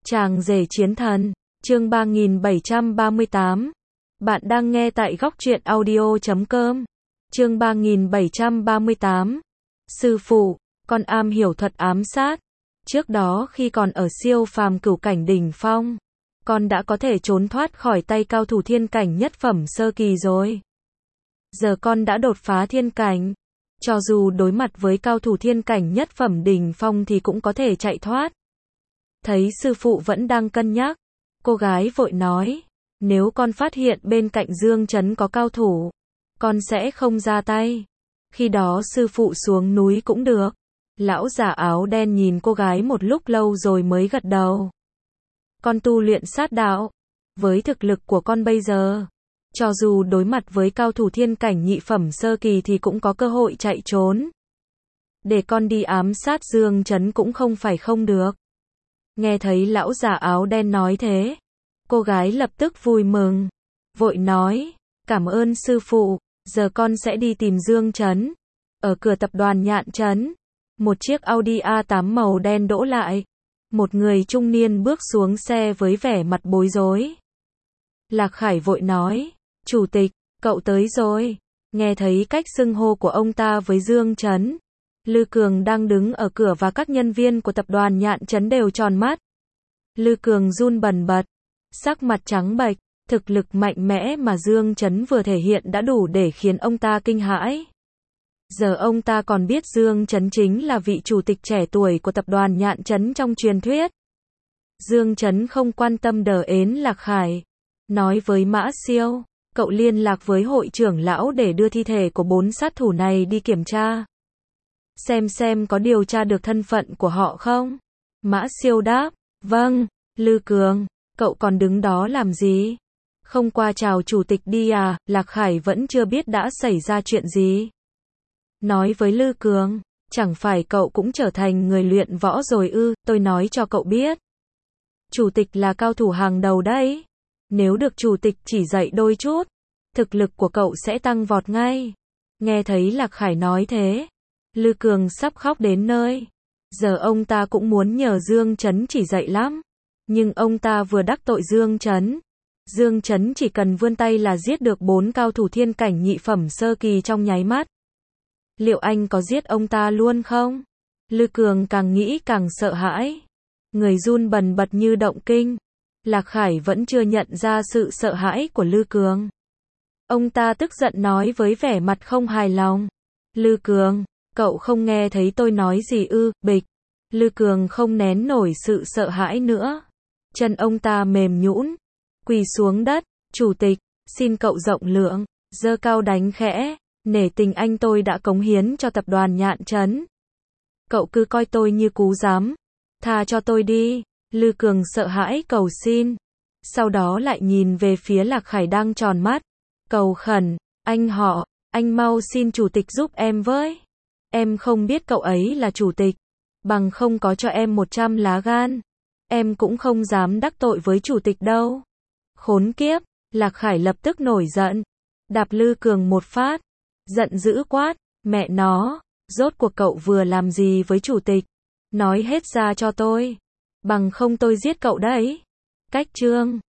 Chàng rể chiến thần, chương 3738. Bạn đang nghe tại góc truyện audio.com. Chương 3738. Sư phụ, con am hiểu thuật ám sát. Trước đó khi còn ở siêu phàm cửu cảnh đỉnh phong, con đã có thể trốn thoát khỏi tay cao thủ thiên cảnh nhất phẩm sơ kỳ rồi. Giờ con đã đột phá thiên cảnh. Cho dù đối mặt với cao thủ thiên cảnh nhất phẩm đỉnh phong thì cũng có thể chạy thoát. Thấy sư phụ vẫn đang cân nhắc, cô gái vội nói, nếu con phát hiện bên cạnh Dương Trấn có cao thủ, con sẽ không ra tay. Khi đó sư phụ xuống núi cũng được. Lão già áo đen nhìn cô gái một lúc lâu rồi mới gật đầu. Con tu luyện sát đạo. Với thực lực của con bây giờ, cho dù đối mặt với cao thủ thiên cảnh nhị phẩm sơ kỳ thì cũng có cơ hội chạy trốn. Để con đi ám sát Dương Trấn cũng không phải không được. Nghe thấy lão già áo đen nói thế, cô gái lập tức vui mừng, vội nói, cảm ơn sư phụ, giờ con sẽ đi tìm Dương Trấn. Ở cửa tập đoàn Nhạn Trấn, một chiếc Audi A8 màu đen đỗ lại. Một người trung niên bước xuống xe với vẻ mặt bối rối. Lạc Khải vội nói, chủ tịch, cậu tới rồi. Nghe thấy cách xưng hô của ông ta với Dương Trấn, Lư Cường đang đứng ở cửa và các nhân viên của tập đoàn Nhạn Trấn đều tròn mắt. Lư Cường run bần bật, sắc mặt trắng bệch, thực lực mạnh mẽ mà Dương Trấn vừa thể hiện đã đủ để khiến ông ta kinh hãi. Giờ ông ta còn biết Dương Trấn chính là vị chủ tịch trẻ tuổi của tập đoàn Nhạn Trấn trong truyền thuyết. Dương Trấn không quan tâm đờ ến Lạc Khải, nói với Mã Siêu, cậu liên lạc với hội trưởng lão để đưa thi thể của 4 sát thủ này đi kiểm tra. Xem có điều tra được thân phận của họ không? Mã Siêu đáp, vâng. Lư Cường, cậu còn đứng đó làm gì? Không qua chào chủ tịch đi à? Lạc Khải vẫn chưa biết đã xảy ra chuyện gì. Nói với Lư Cường, chẳng phải cậu cũng trở thành người luyện võ rồi ư? Tôi nói cho cậu biết, chủ tịch là cao thủ hàng đầu đấy. Nếu được chủ tịch chỉ dạy đôi chút, thực lực của cậu sẽ tăng vọt ngay. Nghe thấy Lạc Khải nói thế, Lư Cường sắp khóc đến nơi. Giờ ông ta cũng muốn nhờ Dương Trấn chỉ dạy lắm. Nhưng ông ta vừa đắc tội Dương Trấn. Dương Trấn chỉ cần vươn tay là giết được 4 cao thủ thiên cảnh nhị phẩm sơ kỳ trong nháy mắt. Liệu anh có giết ông ta luôn không? Lư Cường càng nghĩ càng sợ hãi. Người run bần bật như động kinh. Lạc Khải vẫn chưa nhận ra sự sợ hãi của Lư Cường. Ông ta tức giận nói với vẻ mặt không hài lòng. Lư Cường, cậu không nghe thấy tôi nói gì ư? Bịch. Lư Cường không nén nổi sự sợ hãi nữa. Chân ông ta mềm nhũn, quỳ xuống đất, chủ tịch, xin cậu rộng lượng, giơ cao đánh khẽ, nể tình anh tôi đã cống hiến cho tập đoàn Nhạn Trấn. Cậu cứ coi tôi như cú giám, tha cho tôi đi. Lư Cường sợ hãi cầu xin, sau đó lại nhìn về phía Lạc Khải đang tròn mắt, cầu khẩn, anh mau xin chủ tịch giúp em với. Em không biết cậu ấy là chủ tịch, bằng không có cho em 100 lá gan, em cũng không dám đắc tội với chủ tịch đâu. Khốn kiếp, Lạc Khải lập tức nổi giận, đạp Lư Cường một phát, giận dữ quát, mẹ nó, rốt cuộc cậu vừa làm gì với chủ tịch? Nói hết ra cho tôi, bằng không tôi giết cậu đấy. Cách chương